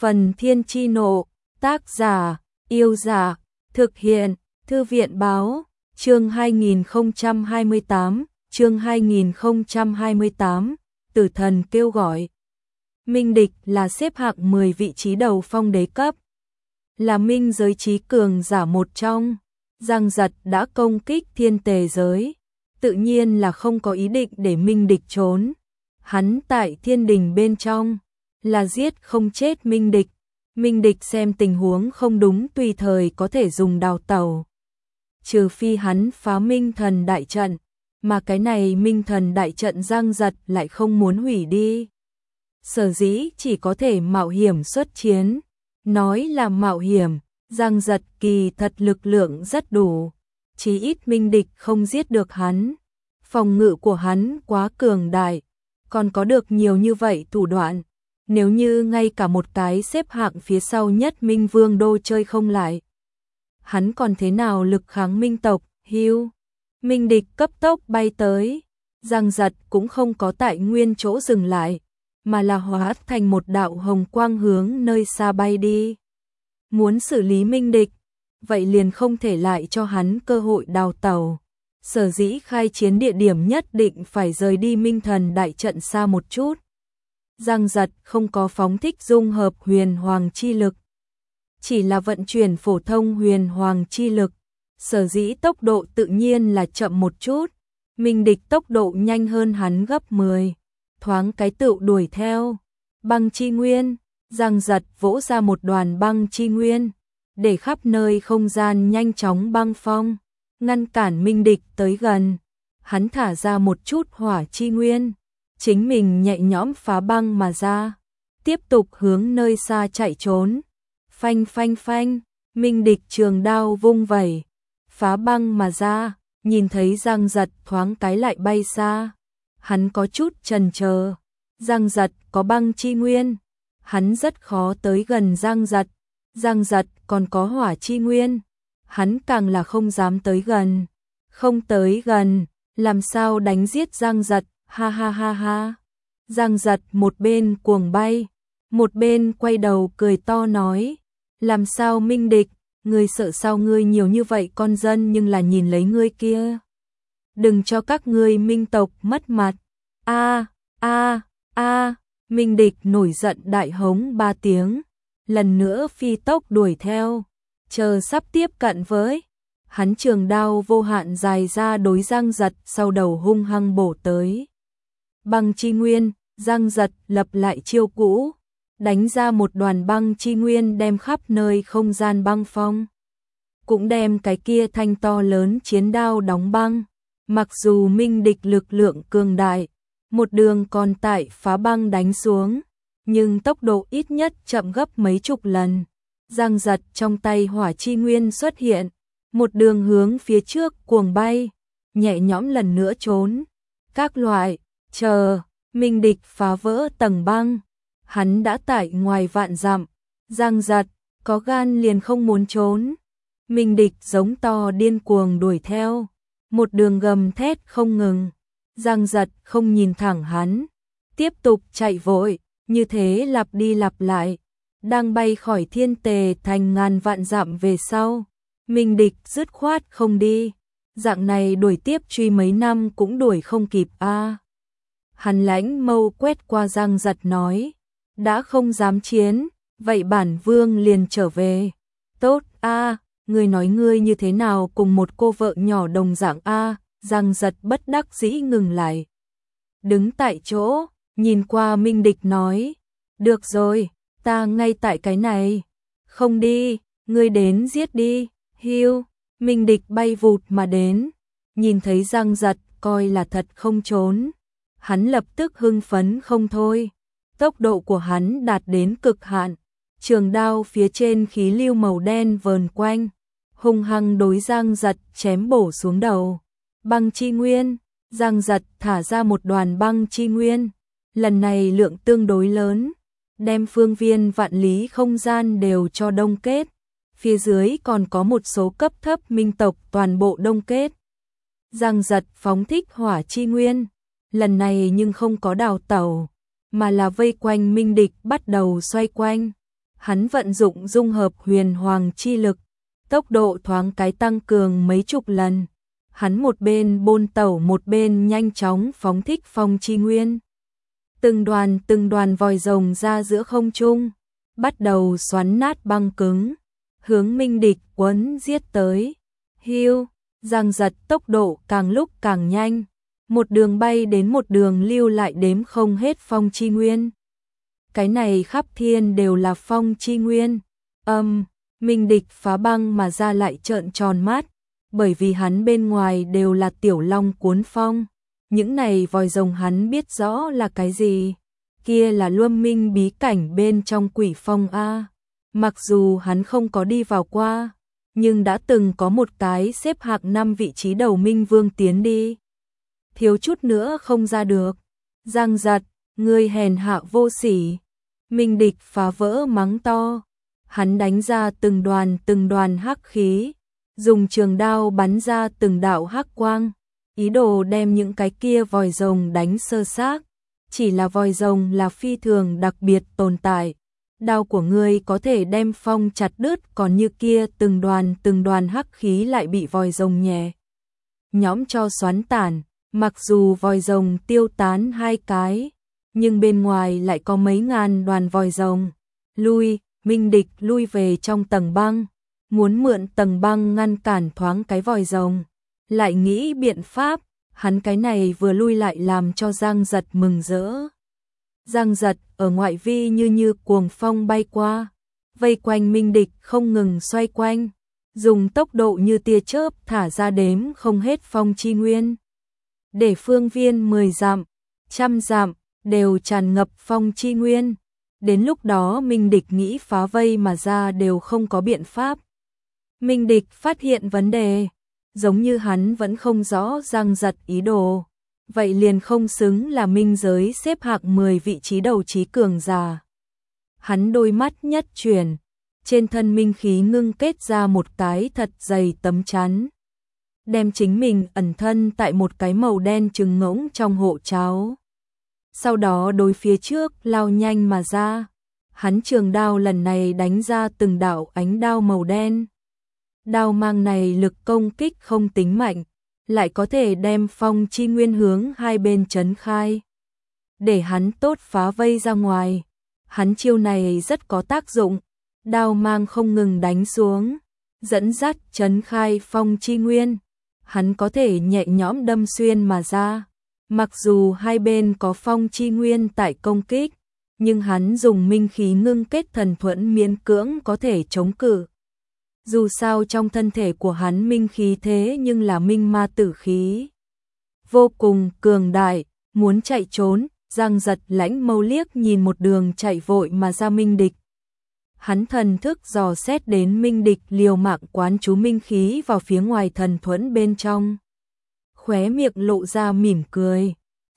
Phần Thiên Chi Nộ, tác giả, Yêu Dạ, thực hiện, Thư viện Báo, chương 2028, Tử Thần Kêu Gọi. Minh Địch là xếp hạng 10 vị trí đầu phong đế cấp, là minh giới trí cường giả một trong. Giang Giật đã công kích thiên tề giới, tự nhiên là không có ý định để Minh Địch trốn. Hắn tại thiên đình bên trong, là giết không chết Minh Địch. Minh Địch xem tình huống không đúng tùy thời có thể dùng đào tẩu. Trừ phi hắn phá Minh Thần đại trận, mà cái này Minh Thần đại trận Giang Giật lại không muốn hủy đi. Sở dĩ chỉ có thể mạo hiểm xuất chiến. Nói là mạo hiểm, Giang Giật kỳ thật lực lượng rất đủ. Chí ít Minh Địch không giết được hắn. Phòng ngự của hắn quá cường đại, còn có được nhiều như vậy thủ đoạn. Nếu như ngay cả một cái xếp hạng phía sau nhất Minh Vương Đô chơi không lại, hắn còn thế nào lực kháng Minh tộc? Hưu, Minh Địch cấp tốc bay tới. Giang Giật cũng không có tại nguyên chỗ dừng lại, mà là hóa thành một đạo hồng quang hướng nơi xa bay đi. Muốn xử lý Minh Địch, vậy liền không thể lại cho hắn cơ hội đào tẩu. Sở dĩ khai chiến địa điểm nhất định phải rời đi Minh Thần đại trận xa một chút. Giang Giật không có phóng thích dung hợp huyền hoàng chi lực, chỉ là vận chuyển phổ thông huyền hoàng chi lực. Sở dĩ tốc độ tự nhiên là chậm một chút. Minh Địch tốc độ nhanh hơn hắn gấp 10. Thoáng cái tựu đuổi theo. Băng chi nguyên, Giang Giật vỗ ra một đoàn băng chi nguyên, để khắp nơi không gian nhanh chóng băng phong, ngăn cản Minh Địch tới gần. Hắn thả ra một chút hỏa chi nguyên, chính mình nhẹ nhõm phá băng mà ra, tiếp tục hướng nơi xa chạy trốn. Phanh phanh phanh, Minh Địch trường đao vung vẩy, phá băng mà ra, nhìn thấy Giang Giật thoáng cái lại bay xa. Hắn có chút chần chờ. Giang Giật có băng chi nguyên, hắn rất khó tới gần Giang Giật. Giang Giật còn có hỏa chi nguyên, hắn càng là không dám tới gần. Không tới gần, làm sao đánh giết Giang Giật? Ha ha ha ha. Giang Giật một bên cuồng bay, một bên quay đầu cười to nói: làm sao Minh Địch, ngươi sợ sao? Ngươi nhiều như vậy con dân nhưng là nhìn lấy ngươi kia. Đừng cho các ngươi Minh tộc mất mặt. A a a, Minh Địch nổi giận đại hống 3 tiếng, lần nữa phi tốc đuổi theo. Chờ sắp tiếp cận với, hắn trường đao vô hạn dài ra đối Giang Giật sau đầu hung hăng bổ tới. Băng chi nguyên, Giang Giật lập lại chiêu cũ, đánh ra một đoàn băng chi nguyên đem khắp nơi không gian băng phong, cũng đem cái kia thanh to lớn chiến đao đóng băng. Mặc dù Minh Địch lực lượng cường đại, một đường còn tại phá băng đánh xuống, nhưng tốc độ ít nhất chậm gấp mấy chục lần. Giang Giật trong tay hỏa chi nguyên xuất hiện, một đường hướng phía trước cuồng bay, nhẹ nhõm lần nữa trốn. Các loại, chờ, Minh Địch phá vỡ tầng băng, hắn đã tại ngoài vạn dặm. Giang Giật có gan liền không muốn trốn. Minh Địch giống to điên cuồng đuổi theo, một đường gầm thét không ngừng. Giang Giật không nhìn thẳng hắn, tiếp tục chạy vội, như thế lặp đi lặp lại. Đang bay khỏi thiên tề thành ngàn vạn dặm về sau, Minh Địch dứt khoát không đi. Dạng này đuổi tiếp truy mấy năm cũng đuổi không kịp a. Hắn lãnh mâu quét qua Giang Giật nói: đã không dám chiến, vậy bản vương liền trở về. Tốt a, ngươi nói ngươi như thế nào cùng một cô vợ nhỏ đồng dạng a? Giang Giật bất đắc dĩ ngừng lại, đứng tại chỗ, nhìn qua Minh Địch nói: được rồi, ta ngay tại cái này. Không đi, ngươi đến giết đi. Hiu, Minh Địch bay vụt mà đến, nhìn thấy Giang Giật coi là thật không trốn, hắn lập tức hưng phấn không thôi. Tốc độ của hắn đạt đến cực hạn, trường đao phía trên khí lưu màu đen vờn quanh, hung hăng đối Giang Giật chém bổ xuống đầu. Băng chi nguyên, Giang Giật thả ra một đoàn băng chi nguyên, lần này lượng tương đối lớn, đem phương viên vạn lý không gian đều cho đông kết. Phía dưới còn có một số cấp thấp minh tộc toàn bộ đông kết. Giang Giật phóng thích hỏa chi nguyên, lần này nhưng không có đào tẩu, mà là vây quanh Minh Địch bắt đầu xoay quanh. Hắn vận dụng dung hợp huyền hoàng chi lực, tốc độ thoáng cái tăng cường mấy chục lần. Hắn một bên bôn tẩu một bên nhanh chóng phóng thích phong chi nguyên. Từng đoàn vòi rồng ra giữa không trung, bắt đầu xoắn nát băng cứng, hướng Minh Địch quấn giết tới. Hiu, Giang Giật tốc độ càng lúc càng nhanh, một đường bay đến một đường lưu lại đếm không hết phong chi nguyên. Cái này khắp thiên đều là phong chi nguyên. Minh Địch phá băng mà ra lại trợn tròn mắt, bởi vì hắn bên ngoài đều là tiểu long cuốn phong. Những này vòi rồng hắn biết rõ là cái gì. Kia là Luân Minh bí cảnh bên trong quỷ phong A. Mặc dù hắn không có đi vào qua, nhưng đã từng có một cái xếp hạng 5 vị trí đầu Minh Vương tiến đi. Thiếu chút nữa không ra được. Giang Giật, ngươi hèn hạ vô sỉ. Minh Địch phá vỡ mắng to. Hắn đánh ra từng đoàn hắc khí, dùng trường đao bắn ra từng đạo hắc quang, ý đồ đem những cái kia vòi rồng đánh sơ xác. Chỉ là vòi rồng là phi thường đặc biệt tồn tại. Đao của ngươi có thể đem phong chặt đứt, còn như kia từng đoàn hắc khí lại bị vòi rồng nhẹ nhõm cho xoắn tản. Mặc dù vòi rồng tiêu tán 2 cái, nhưng bên ngoài lại có mấy ngàn đoàn vòi rồng. Minh Địch lui về trong tầng băng, muốn mượn tầng băng ngăn cản thoáng cái vòi rồng. Lại nghĩ biện pháp, hắn cái này vừa lui lại làm cho Giang Giật mừng rỡ. Giang Giật ở ngoại vi như cuồng phong bay qua, vây quanh Minh Địch không ngừng xoay quanh, dùng tốc độ như tia chớp thả ra đếm không hết phong chi nguyên. Để phương viên 10 dặm, 100 dặm đều tràn ngập phong chi nguyên. Đến lúc đó Minh Địch nghĩ phá vây mà ra đều không có biện pháp. Minh Địch phát hiện vấn đề, giống như hắn vẫn không rõ Giang Giật ý đồ, vậy liền không xứng là minh giới xếp hạng 10 vị trí đầu trí cường giả. Hắn đôi mắt nhất chuyển, trên thân minh khí ngưng kết ra một cái thật dày tấm chắn, đem chính mình ẩn thân tại một cái màu đen trứng ngỗng trong hộ cháo. Sau đó đối phía trước lao nhanh mà ra, hắn trường đao lần này đánh ra từng đạo ánh đao màu đen. Đao mang này lực công kích không tính mạnh, lại có thể đem phong chi nguyên hướng hai bên trấn khai, để hắn tốt phá vây ra ngoài. Hắn chiêu này rất có tác dụng, đao mang không ngừng đánh xuống, dẫn dắt trấn khai phong chi nguyên. Hắn có thể nhẹ nhõm đâm xuyên mà ra. Mặc dù hai bên có phong chi nguyên tại công kích, nhưng hắn dùng minh khí ngưng kết thần thuẫn miễn cưỡng có thể chống cự. Dù sao trong thân thể của hắn minh khí thế nhưng là minh ma tử khí, vô cùng cường đại. Muốn chạy trốn, Giang Giật lãnh mâu liếc nhìn một đường chạy vội mà ra Minh Địch. Hắn thần thức dò xét đến Minh Địch liều mạng quán chú minh khí vào phía ngoài thần thuẫn bên trong. Khóe miệng lộ ra mỉm cười.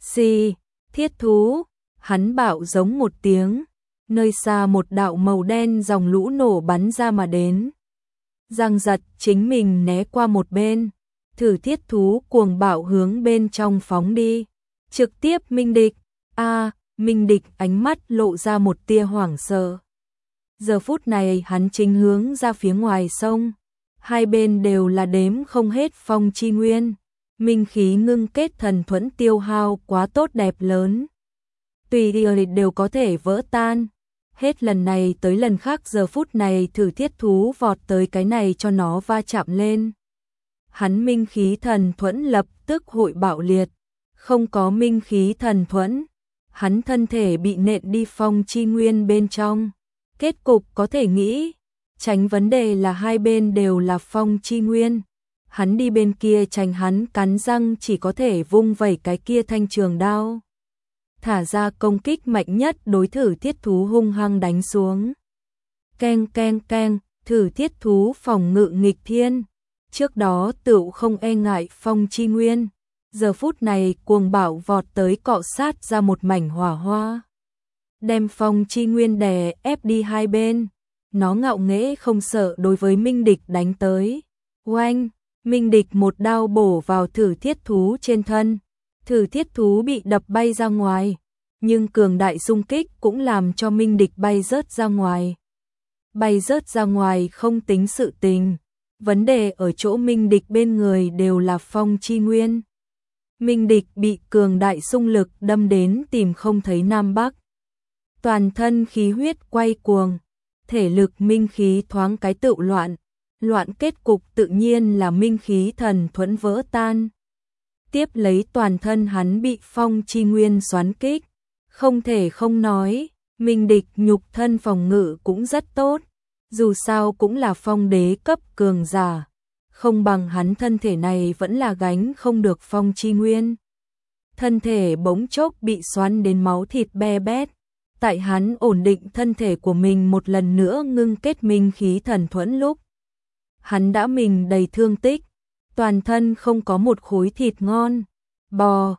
Thiết thú, hắn bạo giống một tiếng, nơi xa một đạo màu đen dòng lũ nổ bắn ra mà đến. Giang Giật chính mình né qua một bên, thử thiết thú cuồng bạo hướng bên trong phóng đi, trực tiếp Minh Địch. Minh Địch ánh mắt lộ ra một tia hoảng sợ. Giờ phút này hắn chính hướng ra phía ngoài sông, hai bên đều là đếm không hết phong chi nguyên. Minh khí ngưng kết thần thuẫn tiêu hao quá tốt đẹp lớn, tùy địa đều có thể vỡ tan. Hết lần này tới lần khác giờ phút này thử thiết thú vọt tới cái này cho nó va chạm lên. Hắn minh khí thần thuẫn lập tức hội bạo liệt, không có minh khí thần thuẫn, hắn thân thể bị nện đi phong chi nguyên bên trong. Kết cục có thể nghĩ, tránh vấn đề là hai bên đều là phong chi nguyên. Hắn đi bên kia tránh, hắn cắn răng chỉ có thể vung vẩy cái kia thanh trường đao, thả ra công kích mạnh nhất đối thử thiết thú hung hăng đánh xuống. Keng keng keng, thử thiết thú phòng ngự nghịch thiên, trước đó tựu không e ngại phong chi nguyên, giờ phút này cuồng bạo vọt tới cọ sát ra một mảnh hỏa hoa, đem phong chi nguyên đè ép đi hai bên. Nó ngạo nghễ không sợ đối với Minh Địch đánh tới. Oanh, Minh Địch một đao bổ vào thử thiết thú trên thân, thử thiết thú bị đập bay ra ngoài, nhưng cường đại xung kích cũng làm cho Minh Địch bay rớt ra ngoài. bay rớt ra ngoài không tính sự tình. Vấn đề ở chỗ Minh Địch bên người đều là phong chi nguyên. Minh Địch bị cường đại xung lực đâm đến tìm không thấy Nam Bắc. Toàn thân khí huyết quay cuồng, thể lực minh khí thoáng cái tự loạn, kết cục tự nhiên là minh khí thần thuẫn vỡ tan. Tiếp lấy toàn thân hắn bị phong chi nguyên xoắn kích, không thể không nói, Minh Địch nhục thân phòng ngự cũng rất tốt, dù sao cũng là phong đế cấp cường giả, không bằng hắn thân thể này vẫn là gánh không được phong chi nguyên. Thân thể bỗng chốc bị xoắn đến máu thịt be bét, tại hắn ổn định thân thể của mình một lần nữa ngưng kết minh khí thần thuẫn lúc. Hắn đã mình đầy thương tích, toàn thân không có một khối thịt ngon, bò,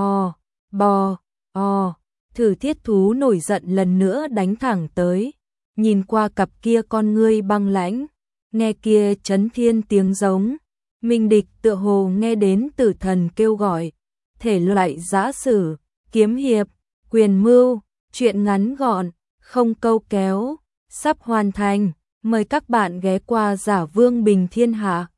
thử thiết thú nổi giận lần nữa đánh thẳng tới, nhìn qua cặp kia con ngươi băng lãnh, nghe kia chấn thiên tiếng giống, Minh Địch tựa hồ nghe đến tử thần kêu gọi, thể loại giã sử, kiếm hiệp, quyền mưu, chuyện ngắn gọn, không câu kéo, sắp hoàn thành, mời các bạn ghé qua Giả Vương Bình Thiên Hạ.